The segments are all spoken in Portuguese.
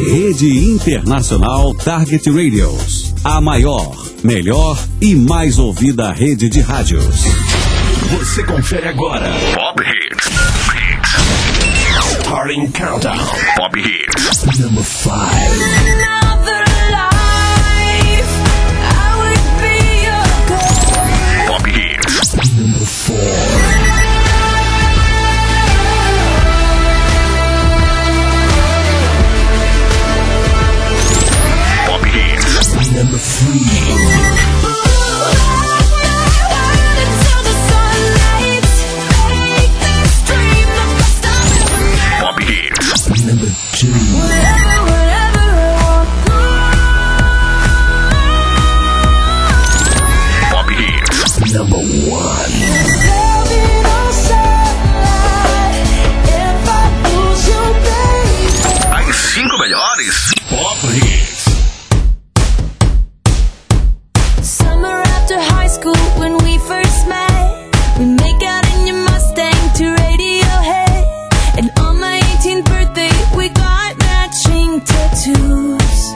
Rede Internacional Target Radios. A maior, melhor e mais ouvida rede de rádios. Você confere agora Pop Hits. Starting Countdown. Pop Hits. Number 5. Pop Hits. Number 4. Pop Hits. Number 3. Number 2. Pop Hits. Number 1. As 5 melhores Pop Hits. Summer after high school when we first met, we make out in your Mustang to Radiohead, and on my 18th birthday we got matching tattoos.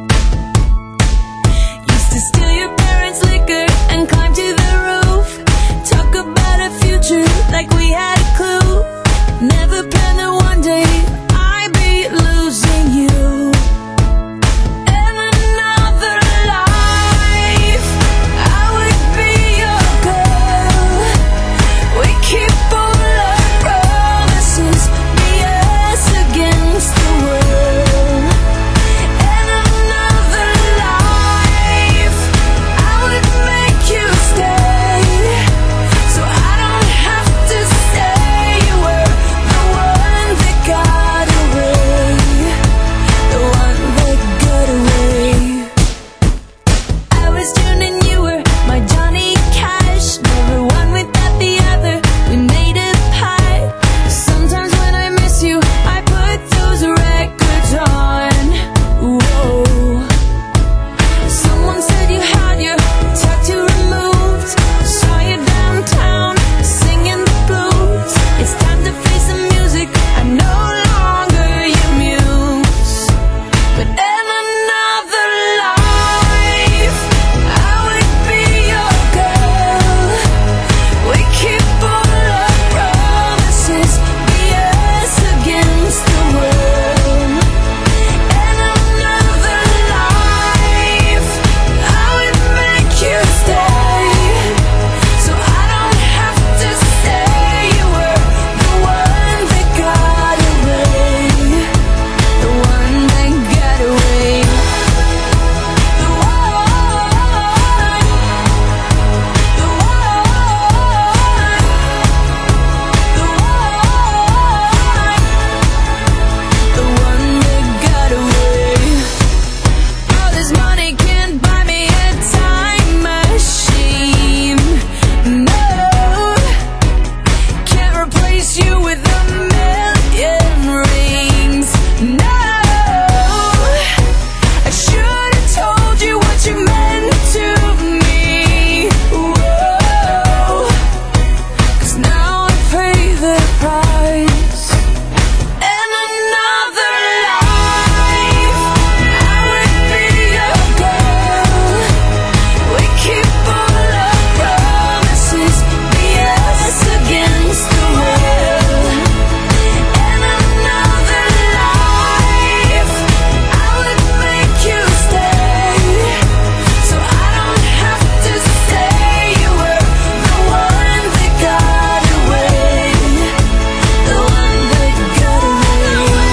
Used to steal your parents' liquor and climb to the roof, talk about a future like we had a clue. Never planned that one day I'd be losing you. In another life I would be your girl. We keep all our promises, be us against the world. In another life I would make you stay, so I don't have to say you were the one that got away, the one that got away. I was June and you were my Johnny Cash, never one without the other, we made a pact. Sometimes when I miss you I put those records on. Whoa. Someone said you had your tattoo removed, saw you downtown singing the blues. It's time to face the music, I'm no longer your muse. But in another life I would be your girl. We keep all our promises, be us against the world. In another life I would make you stay, so I don't have to say you were the one that got away, the one that got away. The one that got away. All this money can't buy me a time machine. No, can't replace you with a million rings. No, I should have told you what you meant to me. Whoa, 'cause now I pay the price. In another life I would be your girl. We keep all our promises, be us against the world. In another life I would make you stay, so I don't have to say you were the one that got away, the one that got away.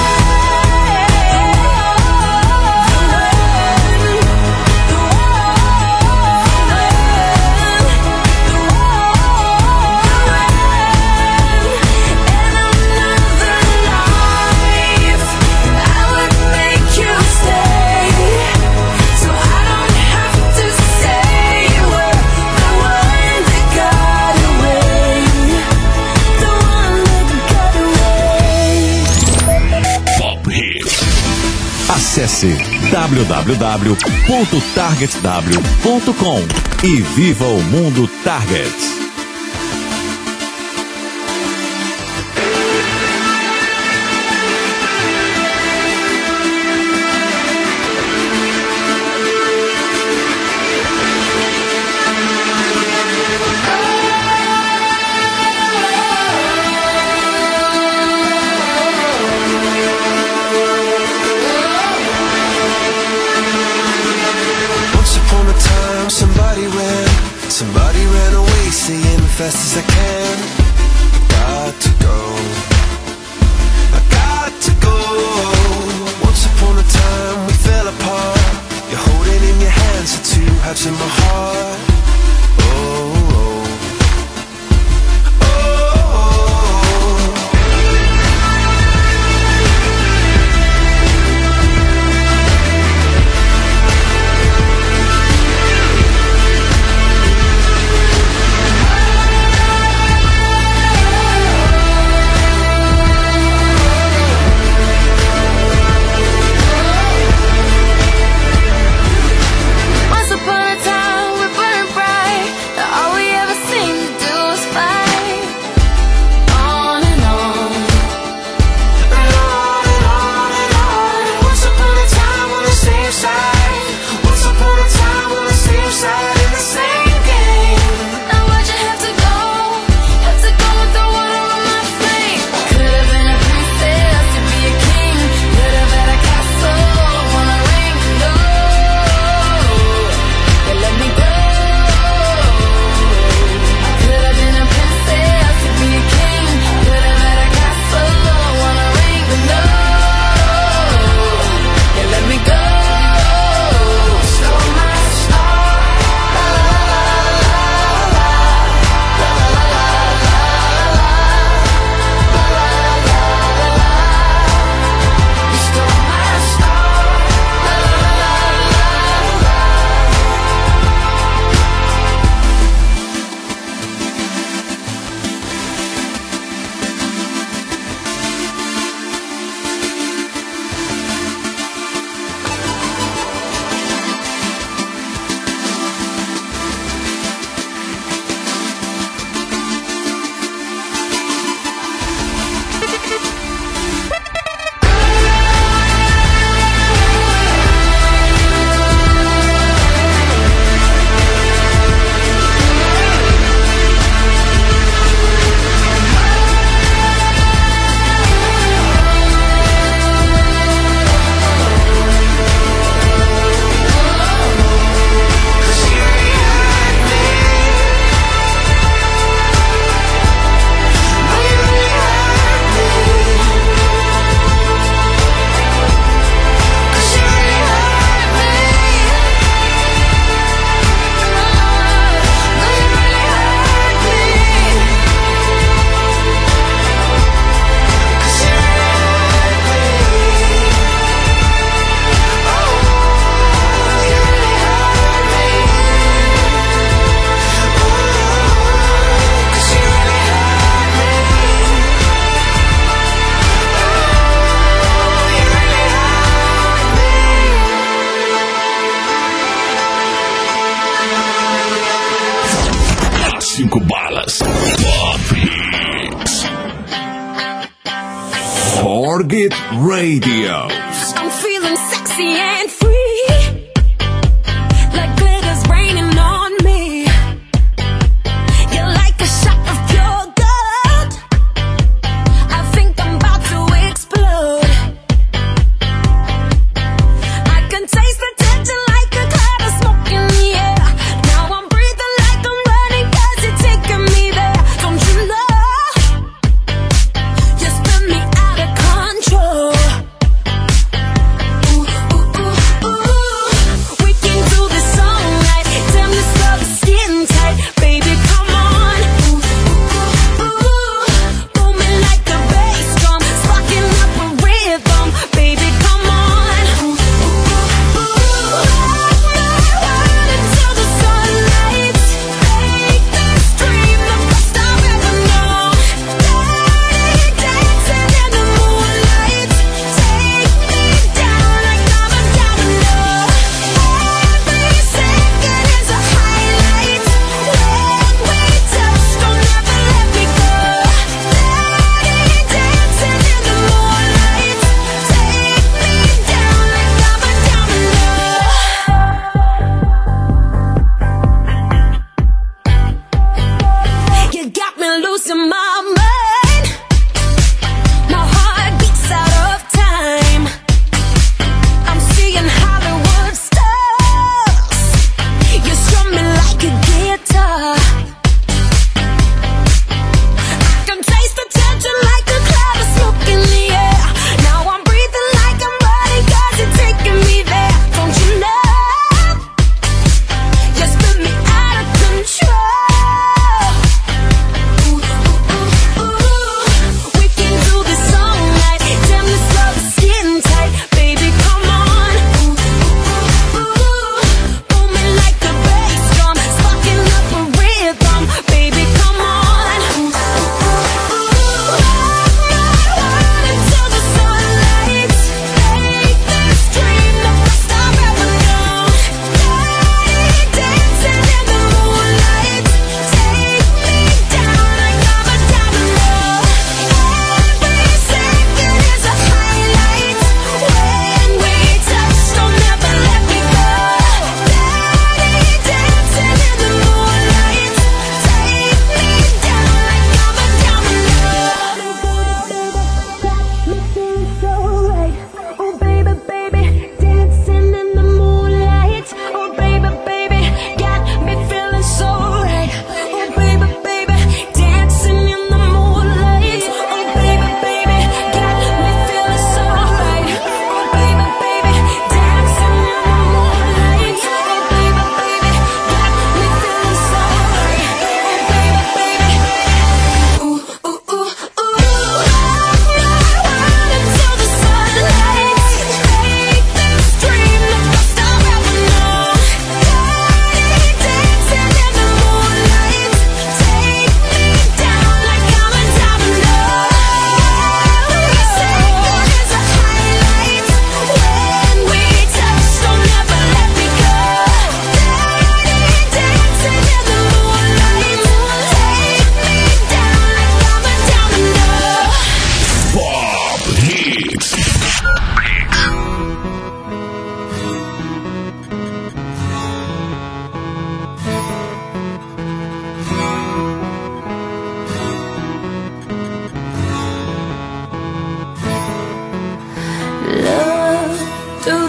Pop Hits. Acesse www.targetw.com e viva o mundo Target. fast as I can. Got to go, I got to go. Once upon a time we fell apart. You're holding in your hands the two halves in my heart. Oh, oh. Target Radio. I'm feeling sexy and free, like glitter's raining on me. You're like a shot of pure gold. I think I'm about to explode. I can taste the tension like a cloud of smoke in the air. Now I'm breathing like I'm running 'cause you're taking me there. Don't you know? You spin me out of control. Ooh, ooh, ooh, ooh.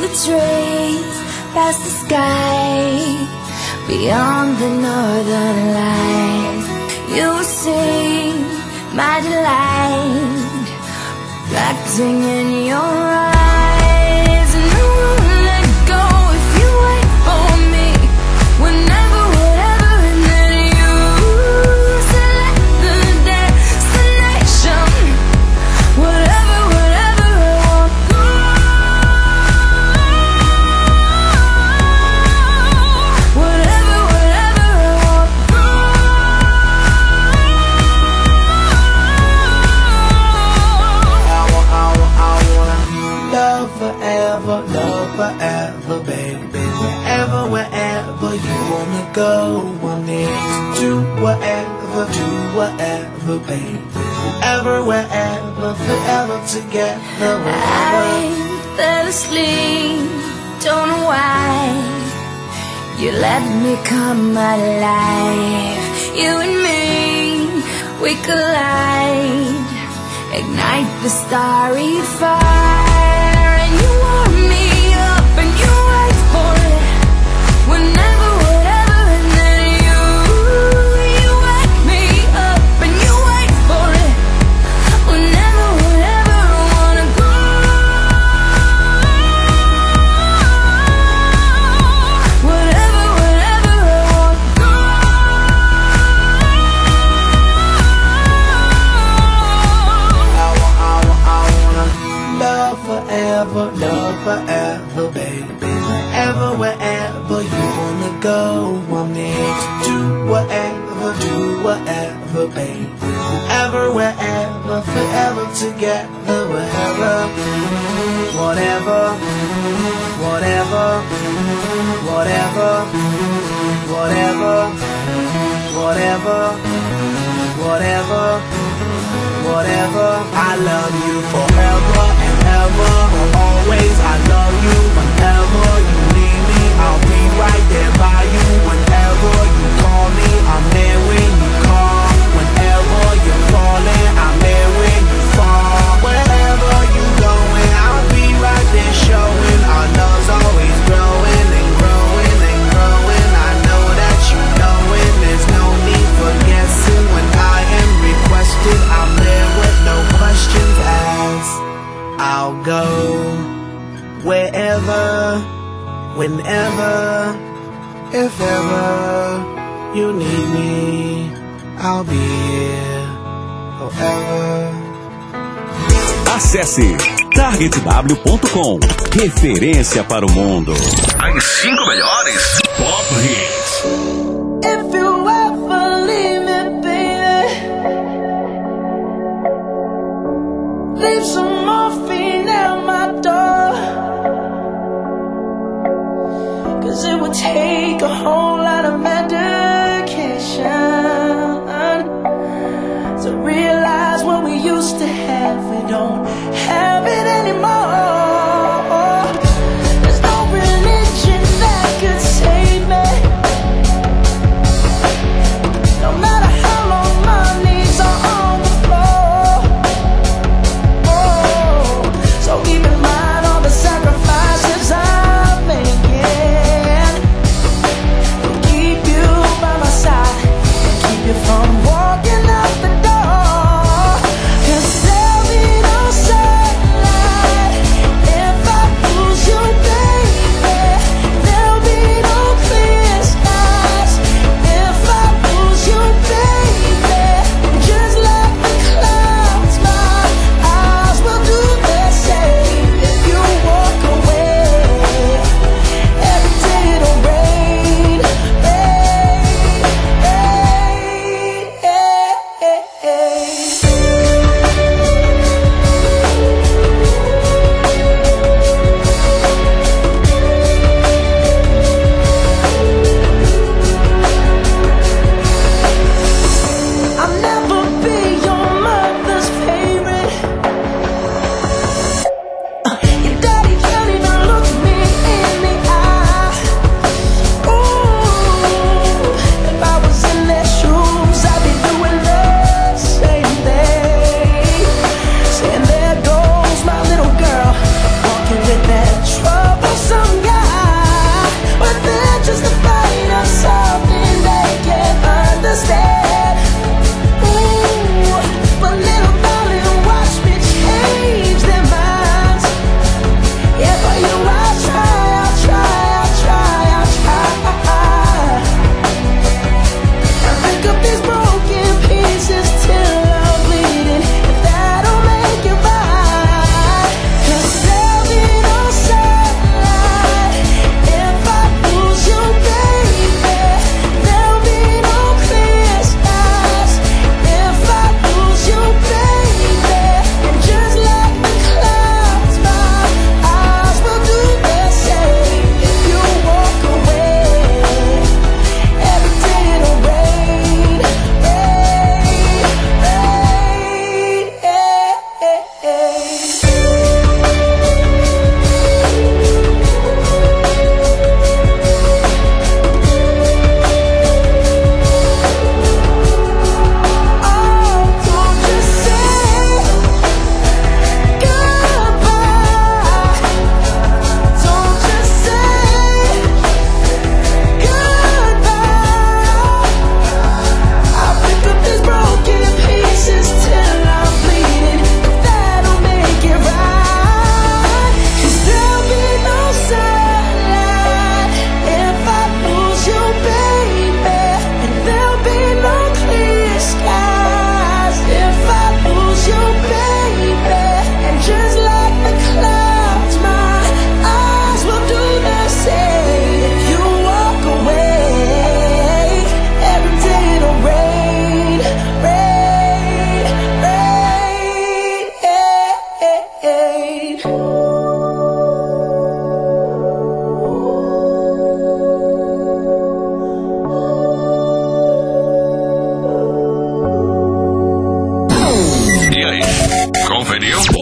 trees, past the sky, beyond the northern lights. You will see my delight, reflecting in your eyes. And I won't let go if you wait for me. Whenever, whatever, and then you select the destination. Whatever, whatever, I won't go. Whatever, whatever, I won't go. Love forever, baby. Wherever you wanna go, I'm there to do whatever, baby. Wherever, forever together, wherever. I fell asleep, don't know why. You let me come alive. You and me, we collide, ignite the starry fire. And you warm me up and you wait for it. Whenever, whatever, and then you wake me up and you wait for it. Whenever, whatever, I wanna go. Whatever, whatever, I wanna go. Love forever, baby. Wherever you wanna go, I'm there to do whatever, baby. Wherever, forever together, wherever. Whatever, whatever, whatever, whatever, whatever, whatever, whatever. I love you forever and ever, always. I love you whenever you need me. I'll be right there by you whenever you call me. I'm there when you call. Whenever you're falling, I'm there when you fall. Wherever you going, I'll be right there showing. Our love's always growing and growing and growing. I know that you know it. There's no need for guessing. When I am requested, I'm there with no questions asked. I'll go wherever, whenever, if ever you need me, I'll be here forever. Acesse targetw.com. Referência para o mundo. As 5 melhores Pop Hits. If you ever leave me, baby, leave some morphine at my door. 'Cause it would take a whole lot of medication to realize what we used to have. We don't have it anymore. There's no religion that could save me. No matter how long my knees are on the floor. Oh, so keep in mind all the sacrifices I'm making to keep you by my side and keep you from walking out the door. 'Cause there'll be no sunlight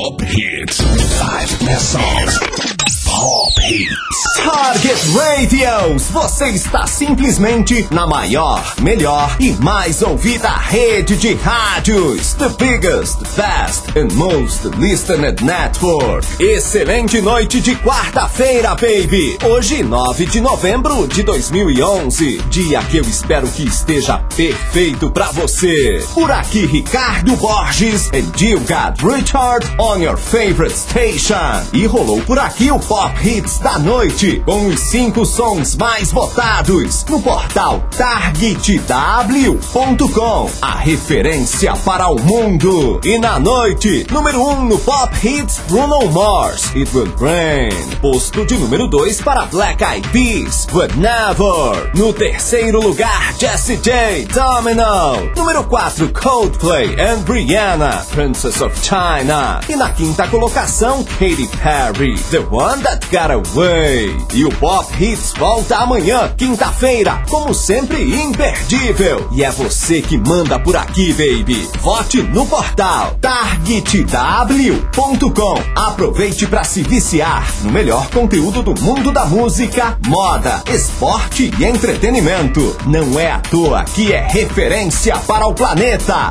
Pop Hits. 5 best songs. Pop Hits. Target Radios, você está simplesmente na maior, melhor e mais ouvida rede de rádios. The biggest, best and most listened network. Excelente noite de quarta-feira, baby. Hoje, 9 de novembro de 2011. Dia que eu espero que esteja perfeito pra você. Por aqui, Ricardo Borges and you got Richard on your favorite station. E rolou por aqui o Pop Hits da noite, com os 5 sons mais votados no portal targetw.com, a referência para o mundo. E na noite, número 1 no Pop Hits, Bruno Mars, It Will Rain. Posto de número 2 para Black Eyed Peas, But Never. No terceiro lugar, Jessie J, Domino. Número 4, Coldplay and Rihanna, Princess of China. E na quinta colocação, Katy Perry, The One That Got Away. E o Pop Hits volta amanhã, quinta-feira, como sempre imperdível. E é você que manda por aqui, baby. Vote no portal targetw.com. Aproveite para se viciar no melhor conteúdo do mundo da música, moda, esporte e entretenimento. Não é à toa que é referência para o planeta.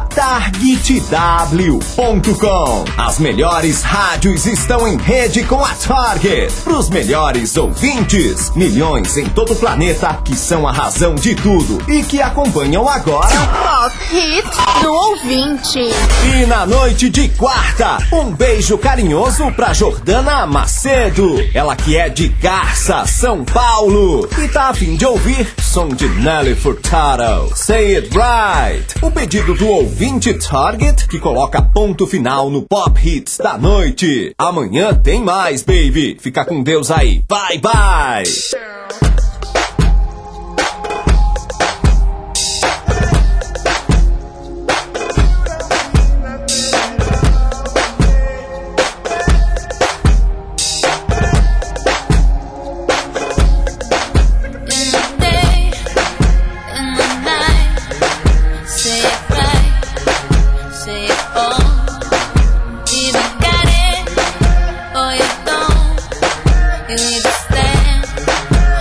targetw.com. As melhores rádios estão em rede com a Target. Para os melhores ouvintes, milhões em todo o planeta que são a razão de tudo e que acompanham agora Pop Hits do ouvinte. E na noite de quarta, um beijo carinhoso pra Jordana Macedo, ela que é de Garça, São Paulo, e tá a fim de ouvir som de Nelly Furtado, Say It Right. O pedido do ouvinte Target, que coloca ponto final no Pop Hits da noite. Amanhã tem mais, baby. Fica com Deus aí. Bye, bye. You need to stand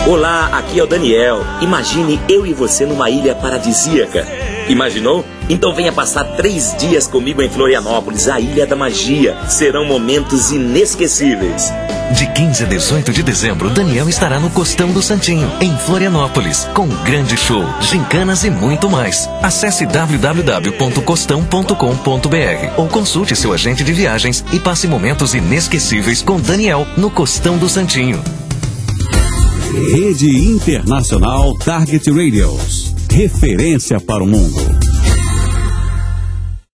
Olá, aqui é o Daniel. Imagine eu e você numa ilha paradisíaca. Imaginou? Então venha passar 3 dias comigo em Florianópolis, a Ilha da Magia. Serão momentos inesquecíveis. De 15 a 18 de dezembro, Daniel estará no Costão do Santinho, em Florianópolis, com um grande show, gincanas e muito mais. Acesse www.costão.com.br ou consulte seu agente de viagens e passe momentos inesquecíveis com Daniel no Costão do Santinho. Rede Internacional Target Radios. Referência para o mundo.